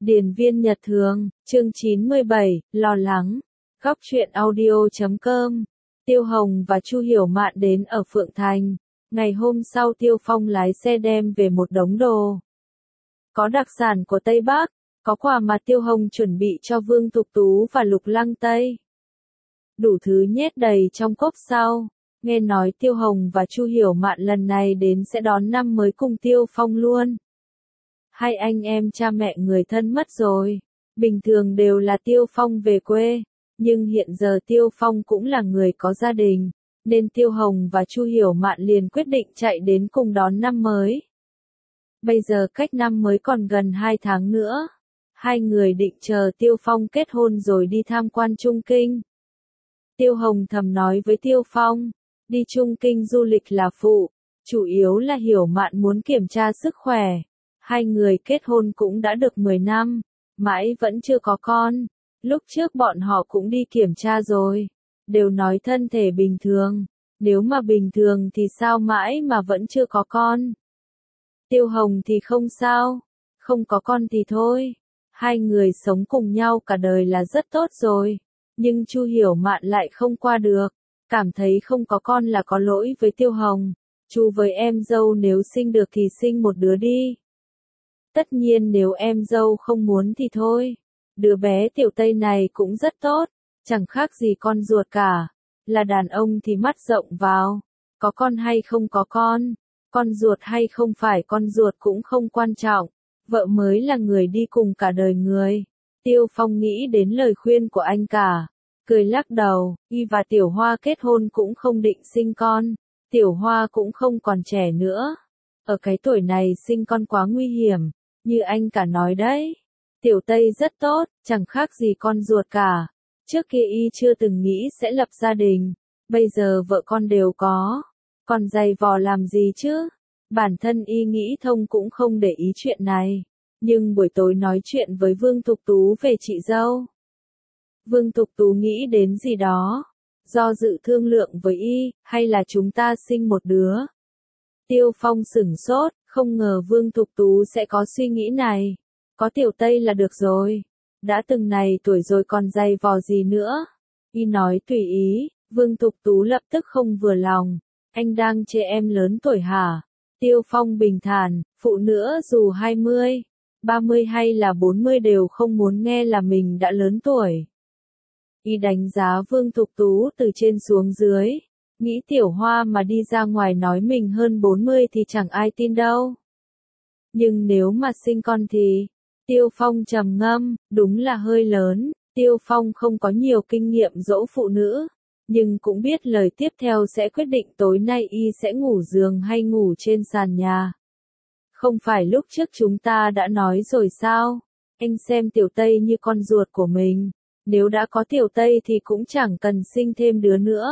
Điền viên Nhật Thường, chương 97, lo lắng. Góc truyện audio.com. Tiêu Hồng và Chu Hiểu Mạn đến ở Phượng Thành. Ngày hôm sau Tiêu Phong lái xe đem về một đống đồ. Có đặc sản của Tây Bắc, có quà mà Tiêu Hồng chuẩn bị cho Vương Tục Tú và Lục Lăng Tây. Đủ thứ nhét đầy trong cốp sau. Nghe nói Tiêu Hồng và Chu Hiểu Mạn lần này đến sẽ đón năm mới cùng Tiêu Phong luôn. Hai anh em cha mẹ người thân mất rồi. Bình thường đều là Tiêu Phong về quê. Nhưng hiện giờ Tiêu Phong cũng là người có gia đình. Nên Tiêu Hồng và Chu Hiểu Mạn liền quyết định chạy đến cùng đón năm mới. Bây giờ cách năm mới còn gần 2 tháng nữa. Hai người định chờ Tiêu Phong kết hôn rồi đi tham quan Trung Kinh. Tiêu Hồng thầm nói với Tiêu Phong, đi Trung Kinh du lịch là phụ, chủ yếu là Hiểu Mạn muốn kiểm tra sức khỏe. Hai người kết hôn cũng đã được 10 năm, mãi vẫn chưa có con. Lúc trước bọn họ cũng đi kiểm tra rồi, đều nói thân thể bình thường, nếu mà bình thường thì sao mãi mà vẫn chưa có con. Tiêu Hồng thì không sao, không có con thì thôi, hai người sống cùng nhau cả đời là rất tốt rồi. Nhưng Chu Hiểu Mạn lại không qua được, cảm thấy không có con là có lỗi với Tiêu Hồng. Chu với em dâu nếu sinh được thì sinh một đứa đi. Tất nhiên nếu em dâu không muốn thì thôi. Đứa bé Tiểu Tây này cũng rất tốt, chẳng khác gì con ruột cả. Là đàn ông thì mắt rộng vào, có con hay không có con ruột hay không phải con ruột cũng không quan trọng, vợ mới là người đi cùng cả đời người. Tiêu Phong nghĩ đến lời khuyên của anh cả, cười lắc đầu, y và Tiểu Hoa kết hôn cũng không định sinh con, Tiểu Hoa cũng không còn trẻ nữa. Ở cái tuổi này sinh con quá nguy hiểm, như anh cả nói đấy. Tiểu Tây rất tốt, chẳng khác gì con ruột cả. Trước kia y chưa từng nghĩ sẽ lập gia đình, bây giờ vợ con đều có, còn giày vò làm gì chứ? Bản thân y nghĩ thông cũng không để ý chuyện này. Nhưng buổi tối nói chuyện với Vương Tục Tú về chị dâu. Vương Tục Tú nghĩ đến gì đó, do dự thương lượng với y, hay là chúng ta sinh một đứa. Tiêu Phong sửng sốt, không ngờ Vương Tục Tú sẽ có suy nghĩ này. Có Tiểu Tây là được rồi, đã từng này tuổi rồi còn dày vò gì nữa. Y nói tùy ý, Vương Tục Tú lập tức không vừa lòng, anh đang chê em lớn tuổi hả? Tiêu Phong bình thản, phụ nữ dù 20, 30 hay là 40 đều không muốn nghe là mình đã lớn tuổi. Y đánh giá Vương Tục Tú từ trên xuống dưới, nghĩ Tiểu Hoa mà đi ra ngoài nói mình hơn 40 thì chẳng ai tin đâu. Nhưng nếu mà sinh con thì, Tiêu Phong trầm ngâm, đúng là hơi lớn. Tiêu Phong không có nhiều kinh nghiệm dỗ phụ nữ, nhưng cũng biết lời tiếp theo sẽ quyết định tối nay y sẽ ngủ giường hay ngủ trên sàn nhà. Không phải lúc trước chúng ta đã nói rồi sao? Anh xem Tiểu Tây như con ruột của mình, nếu đã có Tiểu Tây thì cũng chẳng cần sinh thêm đứa nữa.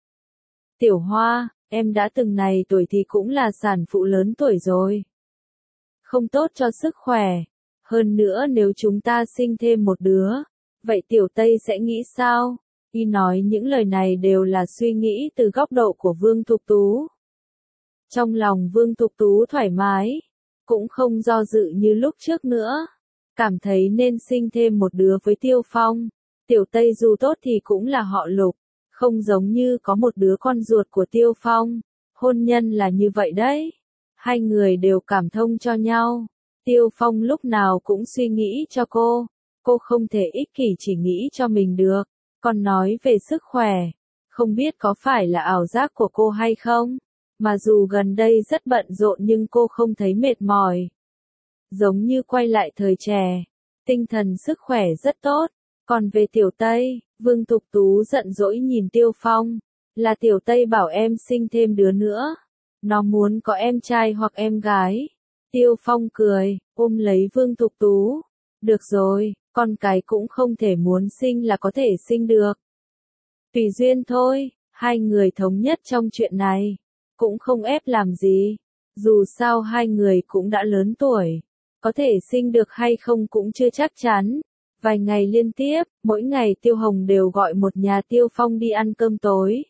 Tiểu Hoa, em đã từng này tuổi thì cũng là sản phụ lớn tuổi rồi. Không tốt cho sức khỏe. Hơn nữa nếu chúng ta sinh thêm một đứa, vậy Tiểu Tây sẽ nghĩ sao? Y nói những lời này đều là suy nghĩ từ góc độ của Vương Tục Tú. Trong lòng Vương Tục Tú thoải mái, cũng không do dự như lúc trước nữa. Cảm thấy nên sinh thêm một đứa với Tiêu Phong. Tiểu Tây dù tốt thì cũng là họ Lục, không giống như có một đứa con ruột của Tiêu Phong. Hôn nhân là như vậy đấy. Hai người đều cảm thông cho nhau. Tiêu Phong lúc nào cũng suy nghĩ cho cô không thể ích kỷ chỉ nghĩ cho mình được. Còn nói về sức khỏe, không biết có phải là ảo giác của cô hay không, mà dù gần đây rất bận rộn nhưng cô không thấy mệt mỏi. Giống như quay lại thời trẻ, tinh thần sức khỏe rất tốt. Còn về Tiểu Tây, Vương Tục Tú giận dỗi nhìn Tiêu Phong, là Tiểu Tây bảo em sinh thêm đứa nữa. Nó muốn có em trai hoặc em gái. Tiêu Phong cười, ôm lấy Vương Tục Tú. Được rồi, con cái cũng không thể muốn sinh là có thể sinh được. Tùy duyên thôi, hai người thống nhất trong chuyện này. Cũng không ép làm gì. Dù sao hai người cũng đã lớn tuổi. Có thể sinh được hay không cũng chưa chắc chắn. Vài ngày liên tiếp, mỗi ngày Tiêu Hồng đều gọi một nhà Tiêu Phong đi ăn cơm tối.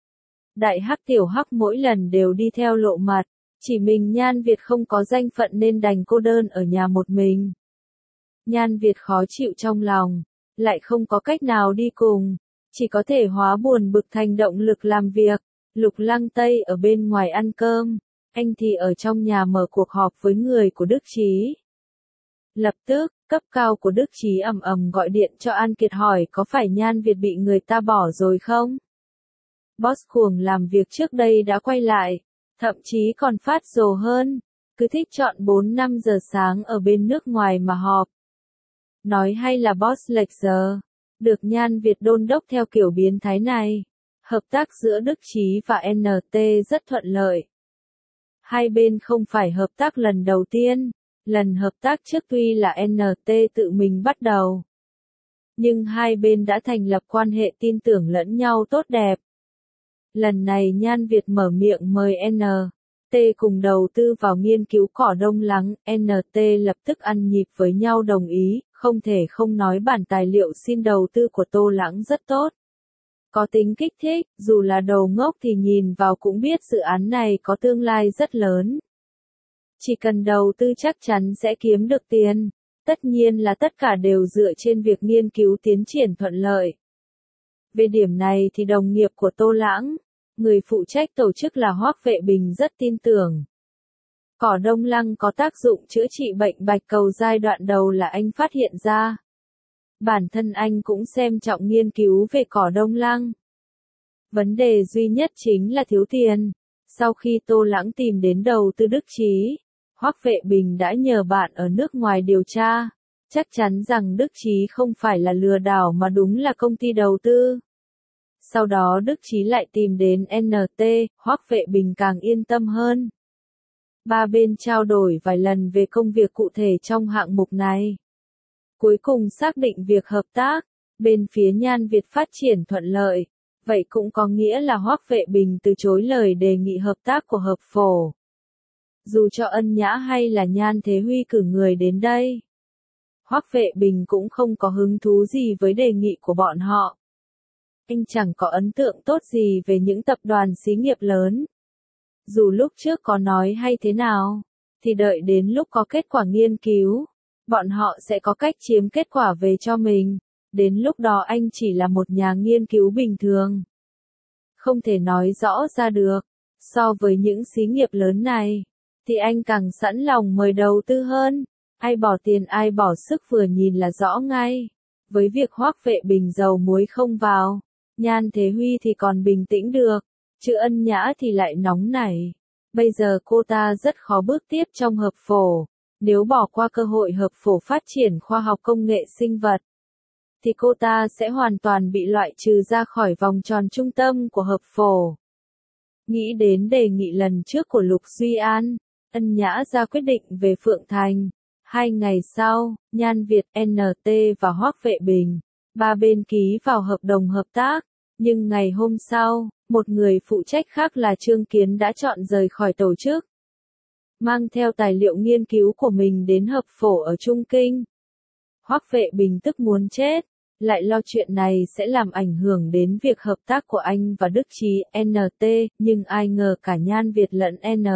Đại Hắc Tiểu Hắc mỗi lần đều đi theo lộ mặt. Chỉ mình Nhan Việt không có danh phận nên đành cô đơn ở nhà một mình. Nhan Việt khó chịu trong lòng, lại không có cách nào đi cùng, chỉ có thể hóa buồn bực thành động lực làm việc. Lục Lăng Tây ở bên ngoài ăn cơm, anh thì ở trong nhà mở cuộc họp với người của Đức Chí. Lập tức, cấp cao của Đức Chí ầm ầm gọi điện cho An Kiệt hỏi có phải Nhan Việt bị người ta bỏ rồi không? Boss cuồng làm việc trước đây đã quay lại, thậm chí còn phát rồ hơn, cứ thích chọn 4-5 giờ sáng ở bên nước ngoài mà họp. Nói hay là boss lệch giờ, được Nhan Việt đôn đốc theo kiểu biến thái này. Hợp tác giữa Đức Chí và NT rất thuận lợi. Hai bên không phải hợp tác lần đầu tiên, lần hợp tác trước tuy là NT tự mình bắt đầu. Nhưng hai bên đã thành lập quan hệ tin tưởng lẫn nhau tốt đẹp. Lần này Nhan Việt mở miệng mời NT cùng đầu tư vào nghiên cứu cỏ đông lắng, NT lập tức ăn nhịp với nhau đồng ý, không thể không nói bản tài liệu xin đầu tư của Tô Lãng rất tốt. Có tính kích thích, dù là đầu ngốc thì nhìn vào cũng biết dự án này có tương lai rất lớn. Chỉ cần đầu tư chắc chắn sẽ kiếm được tiền, tất nhiên là tất cả đều dựa trên việc nghiên cứu tiến triển thuận lợi. Về điểm này thì đồng nghiệp của Tô Lãng, người phụ trách tổ chức là Hoắc Vệ Bình rất tin tưởng. Cỏ đông lăng có tác dụng chữa trị bệnh bạch cầu giai đoạn đầu là anh phát hiện ra. Bản thân anh cũng xem trọng nghiên cứu về cỏ đông lăng. Vấn đề duy nhất chính là thiếu tiền. Sau khi Tô Lãng tìm đến đầu tư Đức Chí, Hoắc Vệ Bình đã nhờ bạn ở nước ngoài điều tra. Chắc chắn rằng Đức Chí không phải là lừa đảo mà đúng là công ty đầu tư. Sau đó Đức Chí lại tìm đến NT, Hoắc Vệ Bình càng yên tâm hơn. Ba bên trao đổi vài lần về công việc cụ thể trong hạng mục này. Cuối cùng xác định việc hợp tác, bên phía Nhan Việt phát triển thuận lợi, vậy cũng có nghĩa là Hoắc Vệ Bình từ chối lời đề nghị hợp tác của hợp phổ. Dù cho Ân Nhã hay là Nhan Thế Huy cử người đến đây, Hoắc Vệ Bình cũng không có hứng thú gì với đề nghị của bọn họ. Anh chẳng có ấn tượng tốt gì về những tập đoàn xí nghiệp lớn. Dù lúc trước có nói hay thế nào, thì đợi đến lúc có kết quả nghiên cứu, bọn họ sẽ có cách chiếm kết quả về cho mình. Đến lúc đó anh chỉ là một nhà nghiên cứu bình thường. Không thể nói rõ ra được. So với những xí nghiệp lớn này, thì anh càng sẵn lòng mời đầu tư hơn. Ai bỏ tiền ai bỏ sức vừa nhìn là rõ ngay. Với việc Hoắc Vệ Bình dầu muối không vào, Nhan Thế Huy thì còn bình tĩnh được, chứ Ân Nhã thì lại nóng nảy. Bây giờ cô ta rất khó bước tiếp trong hợp phổ. Nếu bỏ qua cơ hội hợp phổ phát triển khoa học công nghệ sinh vật, thì cô ta sẽ hoàn toàn bị loại trừ ra khỏi vòng tròn trung tâm của hợp phổ. Nghĩ đến đề nghị lần trước của Lục Duy An, Ân Nhã ra quyết định về Phượng Thành. 2 ngày sau, Nhan Việt, NT và Hoắc Vệ Bình, ba bên ký vào hợp đồng hợp tác. Nhưng ngày hôm sau, một người phụ trách khác là Trương Kiến đã chọn rời khỏi tổ chức. Mang theo tài liệu nghiên cứu của mình đến hợp phổ ở Trung Kinh. Hoắc Vệ Bình tức muốn chết, lại lo chuyện này sẽ làm ảnh hưởng đến việc hợp tác của anh và Đức Chí, NT, nhưng ai ngờ cả Nhan Việt lẫn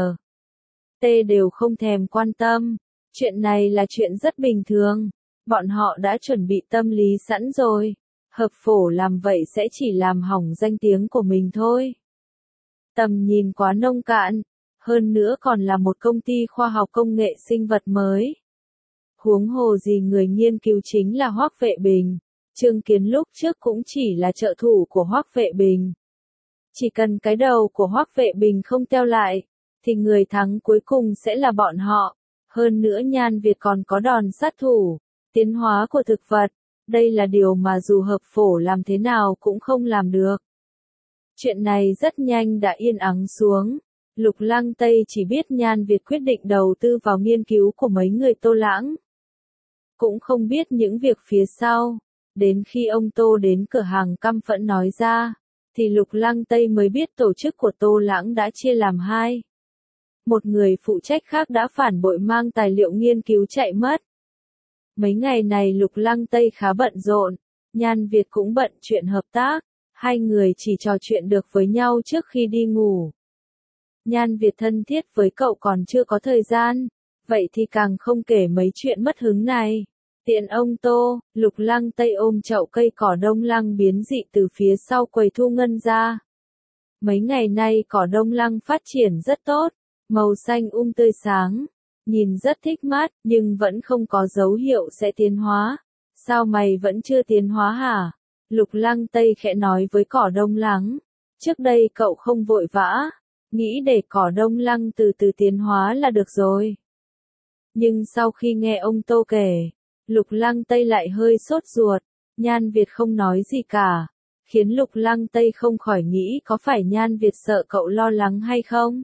NT đều không thèm quan tâm. Chuyện này là chuyện rất bình thường, bọn họ đã chuẩn bị tâm lý sẵn rồi. Hợp phổ làm vậy sẽ chỉ làm hỏng danh tiếng của mình thôi. Tầm nhìn quá nông cạn, hơn nữa còn là một công ty khoa học công nghệ sinh vật mới. Huống hồ gì người nghiên cứu chính là Hoắc Vệ Bình. Trương Kiến lúc trước cũng chỉ là trợ thủ của Hoắc Vệ Bình. Chỉ cần cái đầu của Hoắc Vệ Bình không teo lại, thì người thắng cuối cùng sẽ là bọn họ. Hơn nữa Nhan Việt còn có đòn sát thủ, tiến hóa của thực vật. Đây là điều mà dù hợp phổ làm thế nào cũng không làm được. Chuyện này rất nhanh đã yên ắng xuống. Lục Lăng Tây chỉ biết Nhan Việt quyết định đầu tư vào nghiên cứu của mấy người Tô Lãng. Cũng không biết những việc phía sau. Đến khi ông Tô đến cửa hàng căm phẫn nói ra, thì Lục Lăng Tây mới biết tổ chức của Tô Lãng đã chia làm hai. Một người phụ trách khác đã phản bội mang tài liệu nghiên cứu chạy mất. Mấy ngày này Lục Lăng Tây khá bận rộn, Nhan Việt cũng bận chuyện hợp tác, hai người chỉ trò chuyện được với nhau trước khi đi ngủ. Nhan Việt thân thiết với cậu còn chưa có thời gian, vậy thì càng không kể mấy chuyện mất hứng này. Tiện ông Tô, Lục Lăng Tây ôm chậu cây cỏ đông lăng biến dị từ phía sau quầy thu ngân ra. Mấy ngày nay cỏ đông lăng phát triển rất tốt, màu xanh tươi sáng, nhìn rất thích mắt, nhưng vẫn không có dấu hiệu sẽ tiến hóa. Sao mày vẫn chưa tiến hóa hả? Lục Lăng Tây khẽ nói với cỏ đông lăng. Trước đây cậu không vội vã, nghĩ để cỏ đông lăng từ từ tiến hóa là được rồi. Nhưng sau khi nghe ông Tô kể, Lục Lăng Tây lại hơi sốt ruột, Nhan Việt không nói gì cả, khiến Lục Lăng Tây không khỏi nghĩ có phải Nhan Việt sợ cậu lo lắng hay không?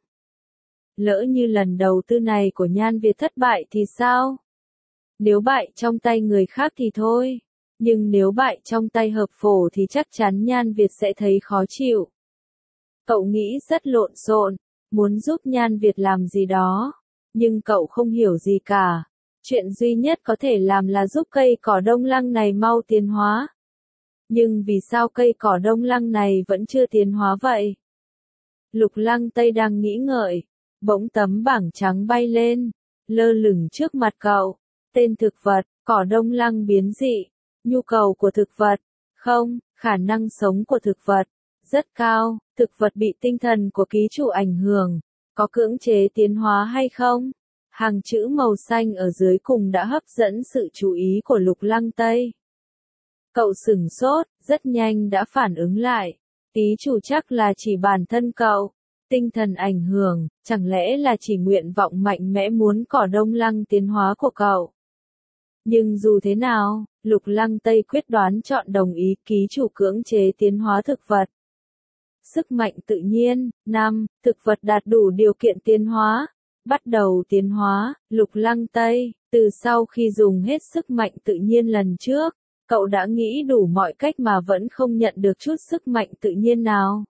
Lỡ như lần đầu tư này của Nhan Việt thất bại thì sao? Nếu bại trong tay người khác thì thôi, nhưng nếu bại trong tay hợp phổ thì chắc chắn Nhan Việt sẽ thấy khó chịu. Cậu nghĩ rất lộn xộn, muốn giúp Nhan Việt làm gì đó, nhưng cậu không hiểu gì cả. Chuyện duy nhất có thể làm là giúp cây cỏ đông lăng này mau tiến hóa. Nhưng vì sao cây cỏ đông lăng này vẫn chưa tiến hóa vậy? Lục Lăng Tây đang nghĩ ngợi, bỗng tấm bảng trắng bay lên, lơ lửng trước mặt cậu. Tên thực vật, cỏ đông lăng biến dị, nhu cầu của thực vật, không, khả năng sống của thực vật, rất cao, thực vật bị tinh thần của ký chủ ảnh hưởng, có cưỡng chế tiến hóa hay không? Hàng chữ màu xanh ở dưới cùng đã hấp dẫn sự chú ý của Lục Lăng Tây. Cậu sửng sốt, rất nhanh đã phản ứng lại. Ký chủ chắc là chỉ bản thân cậu. Tinh thần ảnh hưởng, chẳng lẽ là chỉ nguyện vọng mạnh mẽ muốn cỏ đông lăng tiến hóa của cậu. Nhưng dù thế nào, Lục Lăng Tây quyết đoán chọn đồng ý ký chủ cưỡng chế tiến hóa thực vật. Sức mạnh tự nhiên, 5. Thực vật đạt đủ điều kiện tiến hóa. Bắt đầu tiến hóa, Lục Lăng Tây, từ sau khi dùng hết sức mạnh tự nhiên lần trước, cậu đã nghĩ đủ mọi cách mà vẫn không nhận được chút sức mạnh tự nhiên nào.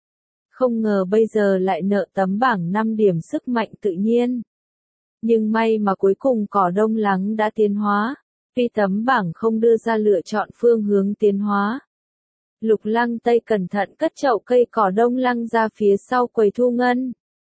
Không ngờ bây giờ lại nợ tấm bảng 5 điểm sức mạnh tự nhiên. Nhưng may mà cuối cùng cỏ đông lắng đã tiến hóa, vì tấm bảng không đưa ra lựa chọn phương hướng tiến hóa. Lục Lăng Tây cẩn thận cất chậu cây cỏ đông lăng ra phía sau quầy thu ngân.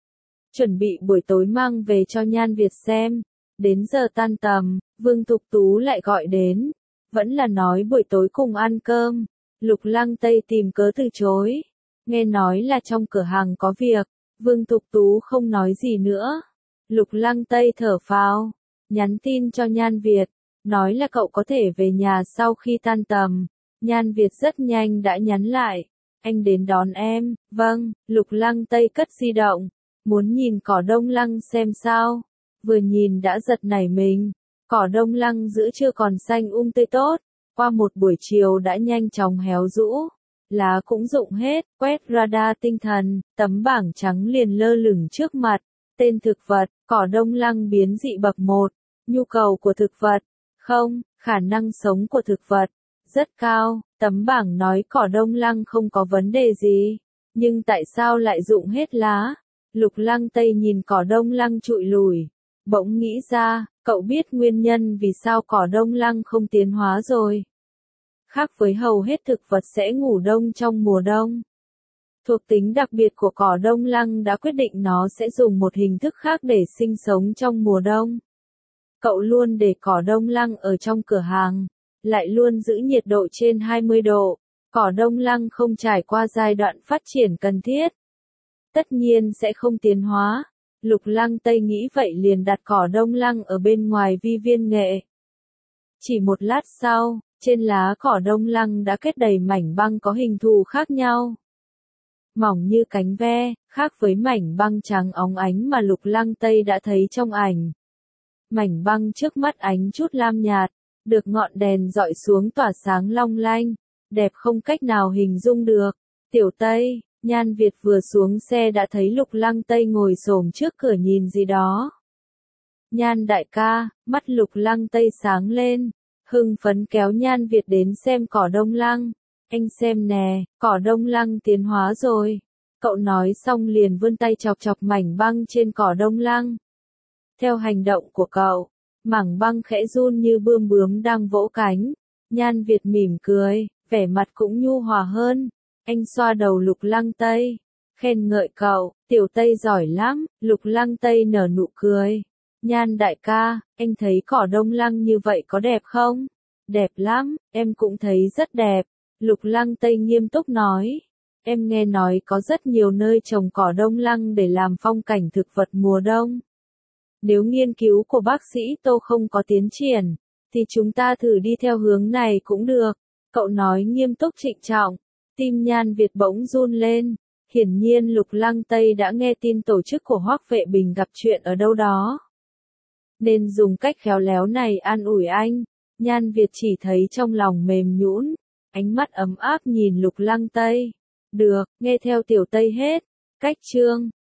Chuẩn bị buổi tối mang về cho Nhan Việt xem. Đến giờ tan tầm, Vương Thục Tú lại gọi đến. Vẫn là nói buổi tối cùng ăn cơm. Lục Lăng Tây tìm cớ từ chối. Nghe nói là trong cửa hàng có việc. Vương Thục Tú không nói gì nữa. Lục Lăng Tây thở phào, nhắn tin cho Nhan Việt, nói là cậu có thể về nhà sau khi tan tầm. Nhan Việt rất nhanh đã nhắn lại, anh đến đón em. Vâng. Lục Lăng Tây cất di động, muốn nhìn cỏ đông lăng xem sao. Vừa nhìn đã giật nảy mình, cỏ đông lăng giữa trưa còn xanh tươi tốt, qua một buổi chiều đã nhanh chóng héo rũ, lá cũng rụng hết. Quét radar tinh thần, tấm bảng trắng liền lơ lửng trước mặt. Tên thực vật, cỏ đông lăng biến dị bậc 1, nhu cầu của thực vật, không, khả năng sống của thực vật, rất cao. Tấm bảng nói cỏ đông lăng không có vấn đề gì, nhưng tại sao lại rụng hết lá? Lục Lăng Tây nhìn cỏ đông lăng trụi lùi, bỗng nghĩ ra, cậu biết nguyên nhân vì sao cỏ đông lăng không tiến hóa rồi. Khác với hầu hết thực vật sẽ ngủ đông trong mùa đông. Thuộc tính đặc biệt của cỏ đông lăng đã quyết định nó sẽ dùng một hình thức khác để sinh sống trong mùa đông. Cậu luôn để cỏ đông lăng ở trong cửa hàng, lại luôn giữ nhiệt độ trên 20 độ. Cỏ đông lăng không trải qua giai đoạn phát triển cần thiết, tất nhiên sẽ không tiến hóa. Lục Lăng Tây nghĩ vậy liền đặt cỏ đông lăng ở bên ngoài vi viên nghệ. Chỉ một lát sau, trên lá cỏ đông lăng đã kết đầy mảnh băng có hình thù khác nhau. Mỏng như cánh ve, khác với mảnh băng trắng óng ánh mà Lục Lăng Tây đã thấy trong ảnh. Mảnh băng trước mắt ánh chút lam nhạt, được ngọn đèn dọi xuống tỏa sáng long lanh, đẹp không cách nào hình dung được. Tiểu Tây, Nhan Việt vừa xuống xe đã thấy Lục Lăng Tây ngồi xổm trước cửa nhìn gì đó. Nhan đại ca, mắt Lục Lăng Tây sáng lên, hưng phấn kéo Nhan Việt đến xem cỏ đông lăng. Anh xem nè, cỏ đông lăng tiến hóa rồi. Cậu nói xong liền vươn tay chọc chọc mảnh băng trên cỏ đông lăng. Theo hành động của cậu, mảng băng khẽ run như bươm bướm đang vỗ cánh. Nhan Việt mỉm cười, vẻ mặt cũng nhu hòa hơn. Anh xoa đầu Lục Lăng Tây, khen ngợi cậu, Tiểu Tây giỏi lắm. Lục Lăng Tây nở nụ cười. Nhan đại ca, anh thấy cỏ đông lăng như vậy có đẹp không? Đẹp lắm, em cũng thấy rất đẹp. Lục Lăng Tây nghiêm túc nói. Em nghe nói có rất nhiều nơi trồng cỏ đông lăng để làm phong cảnh thực vật mùa đông. Nếu nghiên cứu của bác sĩ Tô không có tiến triển, thì chúng ta thử đi theo hướng này cũng được. Cậu nói nghiêm túc trịnh trọng. Tim Nhan Việt bỗng run lên. Hiển nhiên Lục Lăng Tây đã nghe tin tổ chức của Hoắc Vệ Bình gặp chuyện ở đâu đó. Nên dùng cách khéo léo này an ủi anh. Nhan Việt chỉ thấy trong lòng mềm nhũn, ánh mắt ấm áp nhìn Lục Lăng Tây. Được, nghe theo tiểu Tây hết. Cách chương